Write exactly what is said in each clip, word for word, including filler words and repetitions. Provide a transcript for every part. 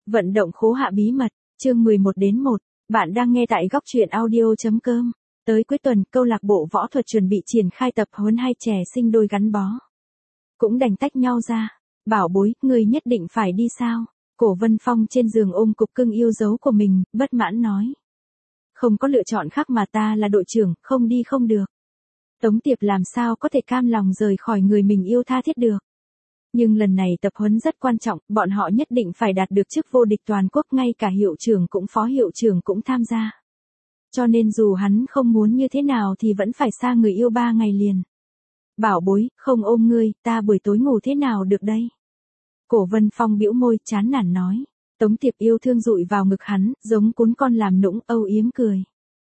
Vận động khố hạ bí mật, chương mười một đến một. Bạn đang nghe tại góc truyện audio.com. Tới cuối tuần, câu lạc bộ võ thuật chuẩn bị triển khai tập huấn hai trẻ sinh đôi gắn bó. Cũng đành tách nhau ra. Bảo bối, người nhất định phải đi sao? Cổ Vân Phong trên giường ôm cục cưng yêu dấu của mình, bất mãn nói. Không có lựa chọn khác mà ta là đội trưởng, không đi không được. Tống Tiệp làm sao có thể cam lòng rời khỏi người mình yêu tha thiết được. Nhưng lần này tập huấn rất quan trọng, bọn họ nhất định phải đạt được chức vô địch toàn quốc, ngay cả hiệu trưởng cũng phó hiệu trưởng cũng tham gia. Cho nên dù hắn không muốn như thế nào thì vẫn phải xa người yêu ba ngày liền. Bảo bối, không ôm ngươi, ta buổi tối ngủ thế nào được đây? Cổ Vân Phong bĩu môi, chán nản nói. Tống Tiệp yêu thương dụi vào ngực hắn, giống cún con làm nũng, âu yếm cười.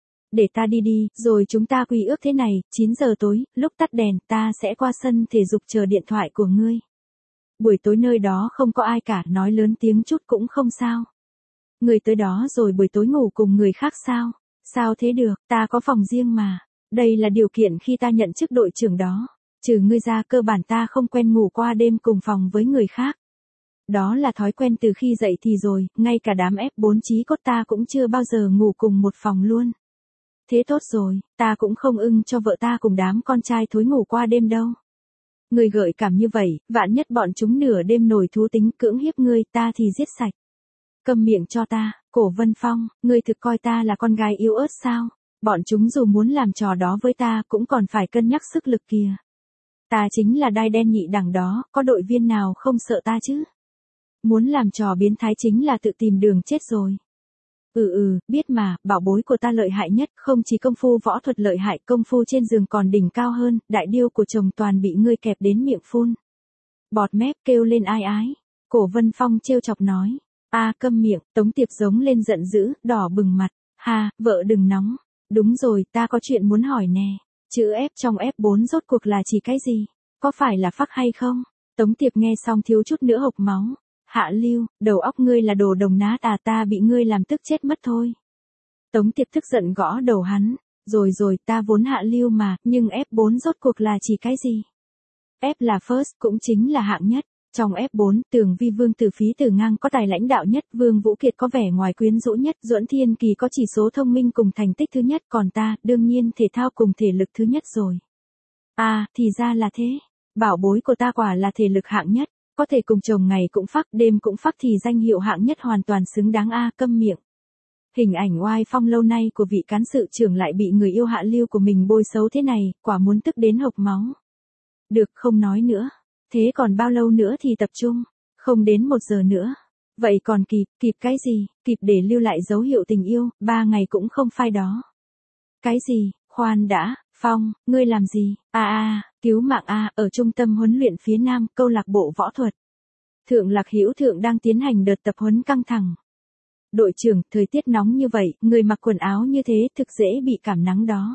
Để ta đi đi, rồi chúng ta quy ước thế này, chín giờ tối, lúc tắt đèn, ta sẽ qua sân thể dục chờ điện thoại của ngươi. Buổi tối nơi đó không có ai cả, nói lớn tiếng chút cũng không sao. Người tới đó rồi buổi tối ngủ cùng người khác sao? Sao thế được, ta có phòng riêng mà. Đây là điều kiện khi ta nhận chức đội trưởng đó. Trừ ngươi ra, cơ bản ta không quen ngủ qua đêm cùng phòng với người khác. Đó là thói quen từ khi dậy thì rồi, ngay cả đám ép bốn chí cốt ta cũng chưa bao giờ ngủ cùng một phòng luôn. Thế tốt rồi, ta cũng không ưng cho vợ ta cùng đám con trai thối ngủ qua đêm đâu. Người gợi cảm như vậy, vạn nhất bọn chúng nửa đêm nổi thú tính cưỡng hiếp ngươi, ta thì giết sạch. Câm miệng cho ta, Cổ Vân Phong, ngươi thực coi ta là con gái yếu ớt sao? Bọn chúng dù muốn làm trò đó với ta cũng còn phải cân nhắc sức lực kìa. Ta chính là đai đen nhị đẳng đó, có đội viên nào không sợ ta chứ? Muốn làm trò biến thái chính là tự tìm đường chết rồi. Ừ ừ, biết mà, bảo bối của ta lợi hại nhất, không chỉ công phu võ thuật lợi hại, công phu trên giường còn đỉnh cao hơn, đại điêu của chồng toàn bị ngươi kẹp đến miệng phun. Bọt mép kêu lên ai ái. Cổ Vân Phong trêu chọc nói. A câm miệng, Tống Tiệp giống lên giận dữ, đỏ bừng mặt. Ha, vợ đừng nóng. Đúng rồi, ta có chuyện muốn hỏi nè. Chữ F trong F bốn rốt cuộc là chỉ cái gì? Có phải là phắc hay không? Tống Tiệp nghe xong thiếu chút nữa hộc máu. Hạ Lưu, đầu óc ngươi là đồ đồng nát à, ta bị ngươi làm tức chết mất thôi. Tống Tiệp tức giận gõ đầu hắn. Rồi rồi, ta vốn hạ lưu mà, nhưng F bốn rốt cuộc là chỉ cái gì? F là first, cũng chính là hạng nhất. Trong F bốn, Tường Vi Vương Tử Phí Tử Ngang có tài lãnh đạo nhất, Vương Vũ Kiệt có vẻ ngoài quyến rũ nhất, Duẫn Thiên Kỳ có chỉ số thông minh cùng thành tích thứ nhất, còn ta, đương nhiên thể thao cùng thể lực thứ nhất rồi. À, thì ra là thế. Bảo bối của ta quả là thể lực hạng nhất. Có thể cùng chồng ngày cũng phắc, đêm cũng phắc thì danh hiệu hạng nhất hoàn toàn xứng đáng a. Câm miệng. Hình ảnh oai phong lâu nay của vị cán sự trưởng lại bị người yêu hạ lưu của mình bôi xấu thế này, quả muốn tức đến hộc máu. Được, không nói nữa. Thế còn bao lâu nữa thì tập trung? Không đến một giờ nữa. Vậy còn kịp, kịp cái gì? Kịp để lưu lại dấu hiệu tình yêu, ba ngày cũng không phai đó. Cái gì? Khoan đã, Phong, ngươi làm gì? À à, cứu mạng a, ở trung tâm huấn luyện phía Nam, câu lạc bộ võ thuật. Thượng Lạc Hữu Thượng đang tiến hành đợt tập huấn căng thẳng. Đội trưởng, thời tiết nóng như vậy, người mặc quần áo như thế thực dễ bị cảm nắng đó.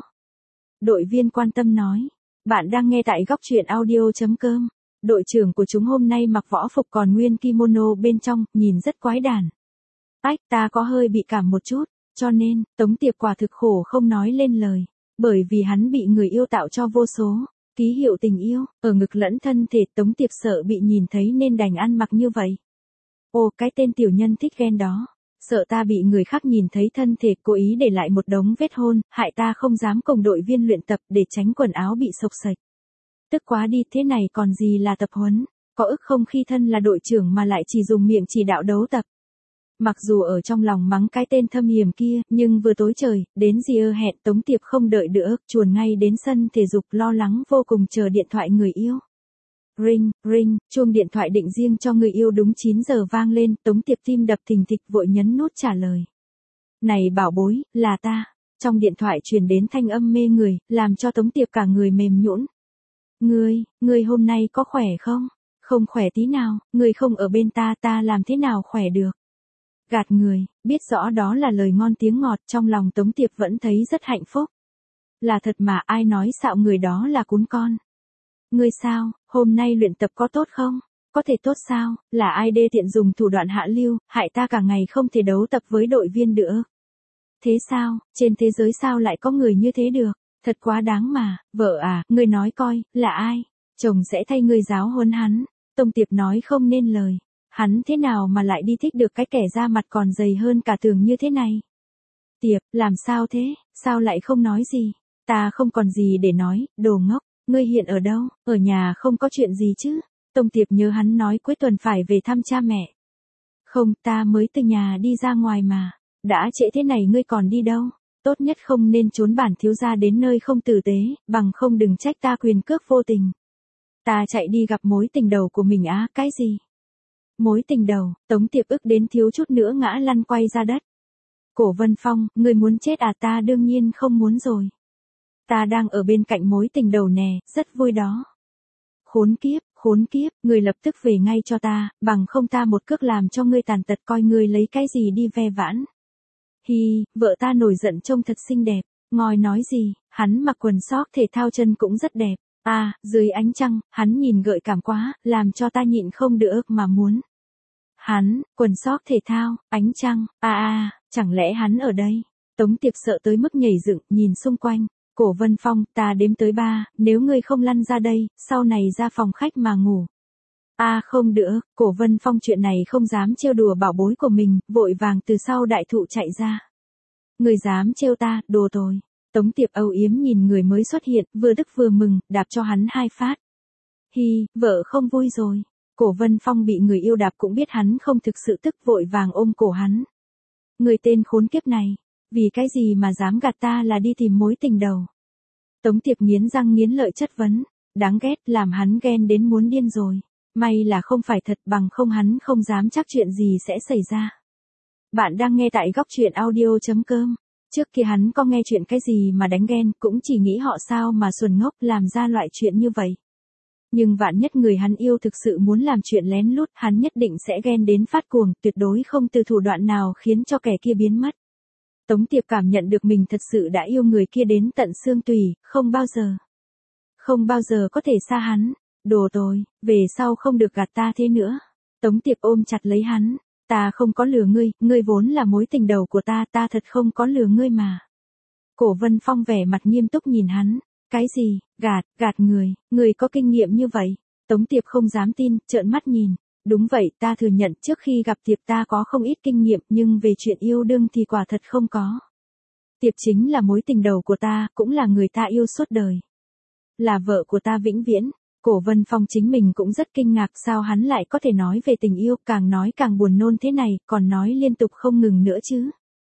Đội viên quan tâm nói. Bạn đang nghe tại góc truyện audio.com. Đội trưởng của chúng hôm nay mặc võ phục còn nguyên kimono bên trong, nhìn rất quái đản. Ách, ta có hơi bị cảm một chút, cho nên, Tống Tiệp quả thực khổ không nói lên lời. Bởi vì hắn bị người yêu tạo cho vô số ký hiệu tình yêu, ở ngực lẫn thân thể. Tống Tiệp sợ bị nhìn thấy nên đành ăn mặc như vậy. Ô, cái tên tiểu nhân thích ghen đó. Sợ ta bị người khác nhìn thấy thân thể, cố ý để lại một đống vết hôn, hại ta không dám cùng đội viên luyện tập để tránh quần áo bị xộc xệch. Tức quá đi, thế này còn gì là tập huấn, có ức không khi thân là đội trưởng mà lại chỉ dùng miệng chỉ đạo đấu tập. Mặc dù ở trong lòng mắng cái tên thâm hiểm kia, nhưng vừa tối trời, đến giờ hẹn, Tống Tiệp không đợi nữa, chuồn ngay đến sân thể dục lo lắng vô cùng chờ điện thoại người yêu. Ring, ring, chuông điện thoại định riêng cho người yêu đúng chín giờ vang lên, Tống Tiệp tim đập thình thịch vội nhấn nút trả lời. Này bảo bối, là ta. Trong điện thoại truyền đến thanh âm mê người, làm cho Tống Tiệp cả người mềm nhũn. Ngươi, ngươi hôm nay có khỏe không? Không khỏe tí nào, ngươi không ở bên ta, ta làm thế nào khỏe được? Gạt người, biết rõ đó là lời ngon tiếng ngọt, trong lòng Tống Tiệp vẫn thấy rất hạnh phúc. Là thật mà, ai nói xạo người đó là cún con? Ngươi sao, hôm nay luyện tập có tốt không? Có thể tốt sao, là ai đê tiện dùng thủ đoạn hạ lưu, hại ta cả ngày không thể đấu tập với đội viên nữa. Thế sao, trên thế giới sao lại có người như thế được? Thật quá đáng mà, vợ à, ngươi nói coi, là ai? Chồng sẽ thay ngươi giáo huấn hắn. Tống Tiệp nói không nên lời. Hắn thế nào mà lại đi thích được cái kẻ da mặt còn dày hơn cả tường như thế này? Tiệp, làm sao thế, sao lại không nói gì? Ta không còn gì để nói, đồ ngốc, ngươi hiện ở đâu, ở nhà không có chuyện gì chứ? Tông Tiệp nhớ hắn nói cuối tuần phải về thăm cha mẹ. Không, ta mới từ nhà đi ra ngoài mà. Đã trễ thế này ngươi còn đi đâu? Tốt nhất không nên trốn bản thiếu gia đến nơi không tử tế, bằng không đừng trách ta quyền cước vô tình. Ta chạy đi gặp mối tình đầu của mình á, cái gì? Mối tình đầu, Tống Tiệp ức đến thiếu chút nữa ngã lăn quay ra đất. Cổ Vân Phong, ngươi muốn chết à? Ta đương nhiên không muốn rồi. Ta đang ở bên cạnh mối tình đầu nè, rất vui đó. Khốn kiếp, khốn kiếp, ngươi lập tức về ngay cho ta, bằng không ta một cước làm cho ngươi tàn tật, coi ngươi lấy cái gì đi ve vãn. Hi, vợ ta nổi giận trông thật xinh đẹp, ngoi nói gì, hắn mặc quần sóc thể thao chân cũng rất đẹp. À, dưới ánh trăng, hắn nhìn gợi cảm quá, làm cho ta nhịn không được mà muốn. Hắn, quần sóc thể thao, ánh trăng, à à, chẳng lẽ hắn ở đây? Tống Tiệp sợ tới mức nhảy dựng, nhìn xung quanh. Cổ Vân Phong, ta đếm tới ba, nếu ngươi không lăn ra đây, sau này ra phòng khách mà ngủ. À không được, Cổ Vân Phong chuyện này không dám trêu đùa bảo bối của mình, vội vàng từ sau đại thụ chạy ra. Ngươi dám trêu ta, đồ tồi. Tống Tiệp âu yếm nhìn người mới xuất hiện, vừa tức vừa mừng, đạp cho hắn hai phát. Hi, vợ không vui rồi. Cổ Vân Phong bị người yêu đạp cũng biết hắn không thực sự tức, vội vàng ôm cổ hắn. Người tên khốn kiếp này, vì cái gì mà dám gạt ta là đi tìm mối tình đầu? Tống Tiệp nghiến răng nghiến lợi chất vấn, đáng ghét, làm hắn ghen đến muốn điên rồi. May là không phải thật, bằng không hắn không dám chắc chuyện gì sẽ xảy ra. Bạn đang nghe tại góc truyện audio chấm com. Trước kia hắn có nghe chuyện cái gì mà đánh ghen, cũng chỉ nghĩ họ sao mà xuẩn ngốc làm ra loại chuyện như vậy. Nhưng vạn nhất người hắn yêu thực sự muốn làm chuyện lén lút, hắn nhất định sẽ ghen đến phát cuồng, tuyệt đối không từ thủ đoạn nào khiến cho kẻ kia biến mất. Tống Tiệp cảm nhận được mình thật sự đã yêu người kia đến tận xương tủy, không bao giờ. Không bao giờ có thể xa hắn. Đồ tồi, về sau không được gạt ta thế nữa. Tống Tiệp ôm chặt lấy hắn. Ta không có lừa ngươi, ngươi vốn là mối tình đầu của ta, ta thật không có lừa ngươi mà. Cổ Vân Phong vẻ mặt nghiêm túc nhìn hắn. Cái gì, gạt, gạt người, người có kinh nghiệm như vậy? Tống Tiệp không dám tin, trợn mắt nhìn. Đúng vậy, ta thừa nhận trước khi gặp Tiệp ta có không ít kinh nghiệm, nhưng về chuyện yêu đương thì quả thật không có. Tiệp chính là mối tình đầu của ta, cũng là người ta yêu suốt đời. Là vợ của ta vĩnh viễn. Cổ Vân Phong chính mình cũng rất kinh ngạc sao hắn lại có thể nói về tình yêu, càng nói càng buồn nôn thế này, còn nói liên tục không ngừng nữa chứ.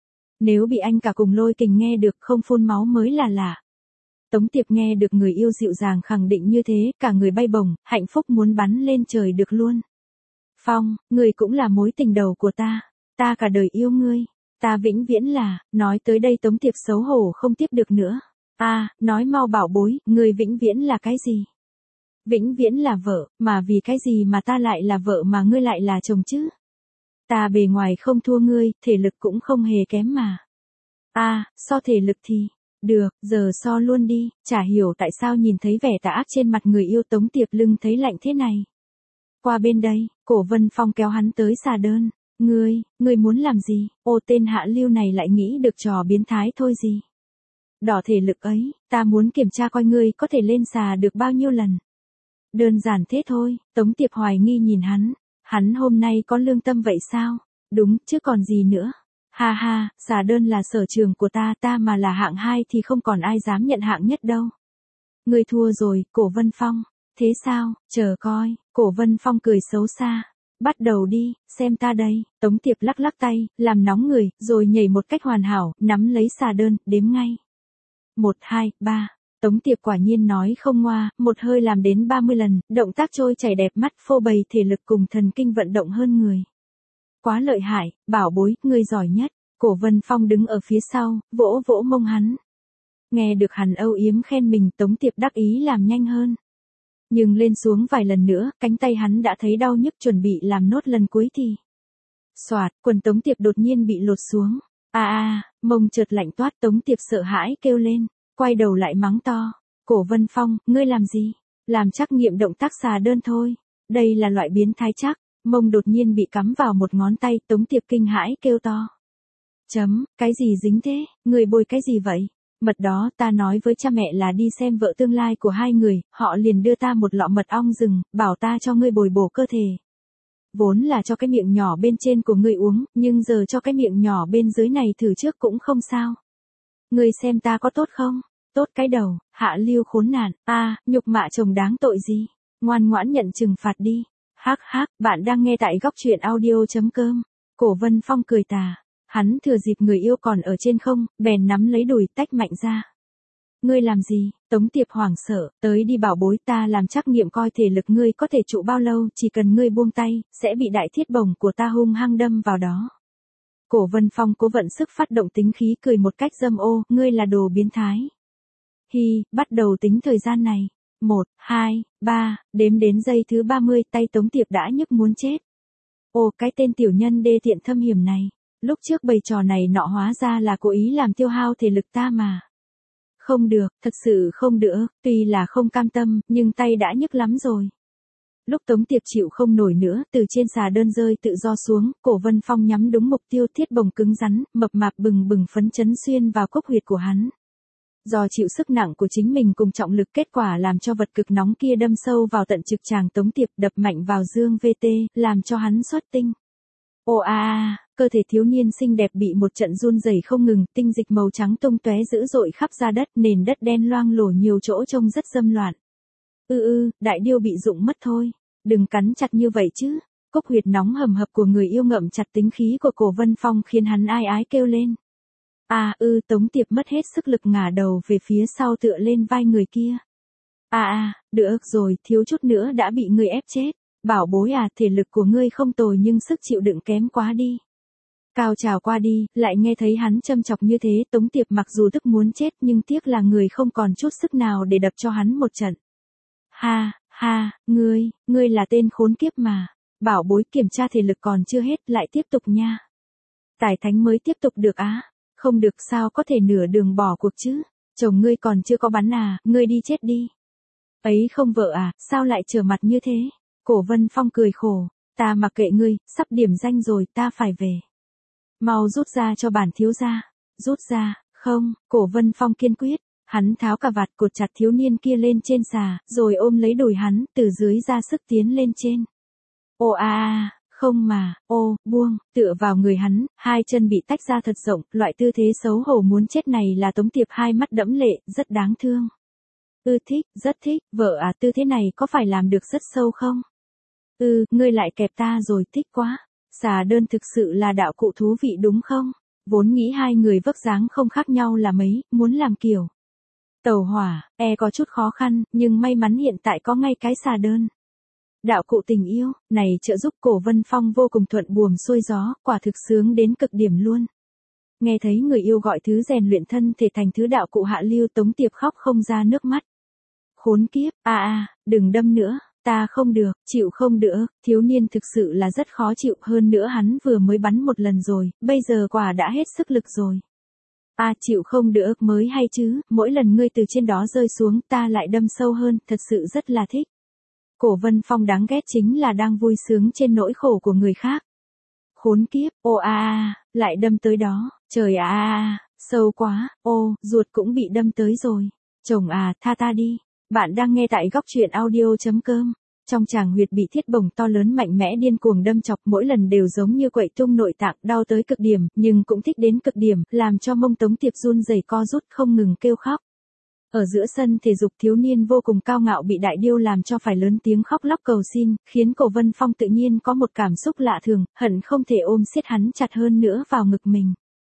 Nếu bị anh cả cùng Lôi Kình nghe được không phun máu mới là lạ. Tống Tiệp nghe được người yêu dịu dàng khẳng định như thế, cả người bay bổng, hạnh phúc muốn bắn lên trời được luôn. Phong, người cũng là mối tình đầu của ta, ta cả đời yêu ngươi, ta vĩnh viễn là, nói tới đây Tống Tiệp xấu hổ không tiếp được nữa. À, nói mau bảo bối, người vĩnh viễn là cái gì? Vĩnh viễn là vợ, mà vì cái gì mà ta lại là vợ mà ngươi lại là chồng chứ? Ta bề ngoài không thua ngươi, thể lực cũng không hề kém mà. À, so thể lực thì, được, giờ so luôn đi, chả hiểu tại sao nhìn thấy vẻ tà ác trên mặt người yêu Tống Tiệp lưng thấy lạnh thế này. Qua bên đây, Cổ Vân Phong kéo hắn tới xà đơn. Ngươi, ngươi muốn làm gì? Ô tên hạ lưu này lại nghĩ được trò biến thái thôi gì? Đỏ thể lực ấy, ta muốn kiểm tra coi ngươi có thể lên xà được bao nhiêu lần. Đơn giản thế thôi, Tống Tiệp hoài nghi nhìn hắn. Hắn hôm nay có lương tâm vậy sao? Đúng, chứ còn gì nữa. Ha ha, xà đơn là sở trường của ta, ta mà là hạng hai thì không còn ai dám nhận hạng nhất đâu. Ngươi thua rồi, Cổ Vân Phong. Thế sao, chờ coi, Cổ Vân Phong cười xấu xa. Bắt đầu đi, xem ta đây. Tống Tiệp lắc lắc tay, làm nóng người, rồi nhảy một cách hoàn hảo, nắm lấy xà đơn, đếm ngay. Một, hai, ba. Tống Tiệp quả nhiên nói không ngoa, một hơi làm đến ba mươi lần, động tác trôi chảy đẹp mắt, phô bày thể lực cùng thần kinh vận động hơn người. Quá lợi hại, bảo bối, ngươi giỏi nhất. Cổ Vân Phong đứng ở phía sau, vỗ vỗ mông hắn. Nghe được hắn âu yếm khen mình, Tống Tiệp đắc ý làm nhanh hơn. Nhưng lên xuống vài lần nữa, cánh tay hắn đã thấy đau nhức, chuẩn bị làm nốt lần cuối thì. Soạt, quần Tống Tiệp đột nhiên bị lột xuống. À à, mông chợt lạnh toát, Tống Tiệp sợ hãi kêu lên, quay đầu lại mắng to. Cổ Vân Phong, ngươi làm gì? Làm trắc nghiệm động tác xà đơn thôi. Đây là loại biến thái chắc. Mông đột nhiên bị cắm vào một ngón tay, Tống Tiệp kinh hãi kêu to. Chấm, cái gì dính thế, người bôi cái gì vậy? Mật đó, ta nói với cha mẹ là đi xem vợ tương lai của hai người, họ liền đưa ta một lọ mật ong rừng, bảo ta cho ngươi bồi bổ cơ thể. Vốn là cho cái miệng nhỏ bên trên của ngươi uống, nhưng giờ cho cái miệng nhỏ bên dưới này thử trước cũng không sao. Ngươi xem ta có tốt không? Tốt cái đầu, Hạ Lưu khốn nạn, a, nhục mạ chồng đáng tội gì? Ngoan ngoãn nhận trừng phạt đi. Hắc hắc, bạn đang nghe tại góc truyện audio.com. Cổ Vân Phong cười tà. Hắn thừa dịp người yêu còn ở trên không, bèn nắm lấy đùi tách mạnh ra. Ngươi làm gì? Tống Tiệp hoảng sợ, tới đi bảo bối, ta làm trắc nghiệm coi thể lực ngươi có thể trụ bao lâu, chỉ cần ngươi buông tay, sẽ bị đại thiết bổng của ta hung hăng đâm vào đó. Cổ Vân Phong cố vận sức phát động tính khí cười một cách dâm ô, ngươi là đồ biến thái. Hi, bắt đầu tính thời gian này. Một, hai, ba, đếm đến giây thứ ba mươi, tay Tống Tiệp đã nhức muốn chết. Ồ, cái tên tiểu nhân đê tiện thâm hiểm này. Lúc trước bày trò này nọ hóa ra là cố ý làm tiêu hao thể lực ta mà. Không được, thật sự không được, tuy là không cam tâm, nhưng tay đã nhức lắm rồi. Lúc Tống Tiệp chịu không nổi nữa, từ trên xà đơn rơi tự do xuống, Cổ Vân Phong nhắm đúng mục tiêu, thiết bồng cứng rắn, mập mạp bừng bừng phấn chấn xuyên vào cốc huyệt của hắn. Do chịu sức nặng của chính mình cùng trọng lực, kết quả làm cho vật cực nóng kia đâm sâu vào tận trực tràng Tống Tiệp, đập mạnh vào dương vê tê, làm cho hắn xuất tinh. Ồ a a, cơ thể thiếu niên xinh đẹp bị một trận run rẩy không ngừng, tinh dịch màu trắng tung tóe dữ dội khắp ra đất, nền đất đen loang lổ nhiều chỗ trông rất dâm loạn. Ư ư, đại điêu bị rụng mất thôi, đừng cắn chặt như vậy chứ. Cốc huyệt nóng hầm hập của người yêu ngậm chặt tính khí của Cổ Vân Phong khiến hắn ai ái kêu lên. À ư, Tống Tiệp mất hết sức lực ngả đầu về phía sau tựa lên vai người kia. À à, được rồi, thiếu chút nữa đã bị người ép chết. Bảo bối à, thể lực của ngươi không tồi nhưng sức chịu đựng kém quá đi. Cao trào qua đi, lại nghe thấy hắn châm chọc như thế, Tống Tiệp mặc dù tức muốn chết nhưng tiếc là người không còn chút sức nào để đập cho hắn một trận. Ha, ha, ngươi, ngươi là tên khốn kiếp mà. Bảo bối, kiểm tra thể lực còn chưa hết, lại tiếp tục nha. Tài thánh mới tiếp tục được á. Không được, sao có thể nửa đường bỏ cuộc chứ. Chồng ngươi còn chưa có bắn à, ngươi đi chết đi. Ấy không vợ à, sao lại trở mặt như thế. Cổ Vân Phong cười khổ, ta mặc kệ ngươi, sắp điểm danh rồi, ta phải về. Mau rút ra cho bản thiếu gia. Rút ra, không, Cổ Vân Phong kiên quyết, hắn tháo cà vạt cột chặt thiếu niên kia lên trên xà, rồi ôm lấy đùi hắn, từ dưới ra sức tiến lên trên. Ô a a, không mà, ô, buông, tựa vào người hắn, hai chân bị tách ra thật rộng, loại tư thế xấu hổ muốn chết này là Tống Tiệp hai mắt đẫm lệ, rất đáng thương. Ư thích, rất thích, vợ à, tư thế này có phải làm được rất sâu không? Ừ, ngươi lại kẹp ta rồi, thích quá. Xà đơn thực sự là đạo cụ thú vị đúng không? Vốn nghĩ hai người vóc dáng không khác nhau là mấy, muốn làm kiểu tàu hỏa, e có chút khó khăn, nhưng may mắn hiện tại có ngay cái xà đơn. Đạo cụ tình yêu, này trợ giúp Cổ Vân Phong vô cùng thuận buồm xuôi gió, quả thực sướng đến cực điểm luôn. Nghe thấy người yêu gọi thứ rèn luyện thân thể thành thứ đạo cụ hạ lưu, Tống Tiệp khóc không ra nước mắt. Khốn kiếp, a a, đừng đâm nữa. Ta không được, chịu không được, thiếu niên thực sự là rất khó chịu, hơn nữa hắn vừa mới bắn một lần rồi, bây giờ quả đã hết sức lực rồi. À chịu không được mới hay chứ, mỗi lần ngươi từ trên đó rơi xuống ta lại đâm sâu hơn, thật sự rất là thích. Cổ Vân Phong đáng ghét chính là đang vui sướng trên nỗi khổ của người khác. Khốn kiếp, ô a a, lại đâm tới đó, trời a a, sâu quá, ô, ruột cũng bị đâm tới rồi. Chồng à, tha ta đi. Bạn đang nghe tại góc truyện audio.com. Trong tràng huyệt bị thiết bổng to lớn mạnh mẽ điên cuồng đâm chọc, mỗi lần đều giống như quậy tung nội tạng, đau tới cực điểm, nhưng cũng thích đến cực điểm, làm cho mông Tống Tiệp run rẩy co rút không ngừng kêu khóc. Ở giữa sân thể dục, thiếu niên vô cùng cao ngạo bị đại điêu làm cho phải lớn tiếng khóc lóc cầu xin, khiến Cổ Vân Phong tự nhiên có một cảm xúc lạ thường, hận không thể ôm siết hắn chặt hơn nữa vào ngực mình.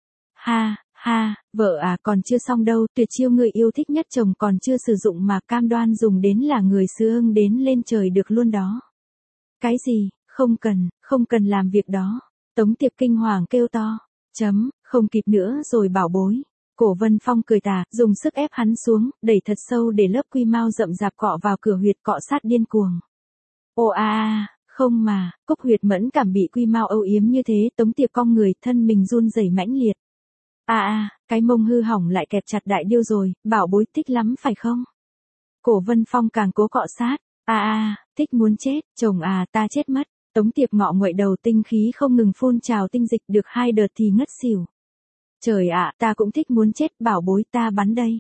Ha, ha, vợ à, còn chưa xong đâu, tuyệt chiêu người yêu thích nhất chồng còn chưa sử dụng mà cam đoan dùng đến là người sướng đến lên trời được luôn đó. Cái gì, không cần, không cần làm việc đó. Tống Tiệp kinh hoàng kêu to. Chấm, không kịp nữa rồi bảo bối. Cổ Vân Phong cười tà, dùng sức ép hắn xuống, đẩy thật sâu để lớp quy mao rậm rạp cọ vào cửa huyệt, cọ sát điên cuồng. Ồ a a, không mà, cốc huyệt mẫn cảm bị quy mao âu yếm như thế, Tống Tiệp cong người, thân mình run rẩy mãnh liệt. À à, cái mông hư hỏng lại kẹp chặt đại điêu rồi, bảo bối thích lắm phải không? Cổ Vân Phong càng cố cọ sát. À à, thích muốn chết, chồng à, ta chết mất. Tống Tiệp ngọ nguậy đầu, tinh khí không ngừng phun trào tinh dịch, được hai đợt thì ngất xỉu. Trời ạ, ta cũng thích muốn chết, bảo bối, ta bắn đây.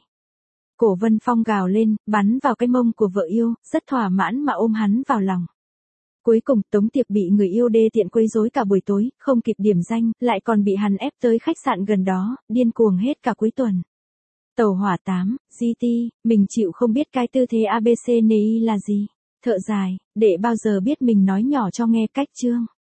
Cổ Vân Phong gào lên, bắn vào cái mông của vợ yêu, rất thỏa mãn mà ôm hắn vào lòng. Cuối cùng Tống Tiệp bị người yêu đê tiện quấy rối cả buổi tối, không kịp điểm danh, lại còn bị hắn ép tới khách sạn gần đó, điên cuồng hết cả cuối tuần. Tàu hỏa tám, giê tê, mình chịu không biết cái tư thế a bê xê en i là gì. Thợ dài, để bao giờ biết mình nói nhỏ cho nghe cách chương.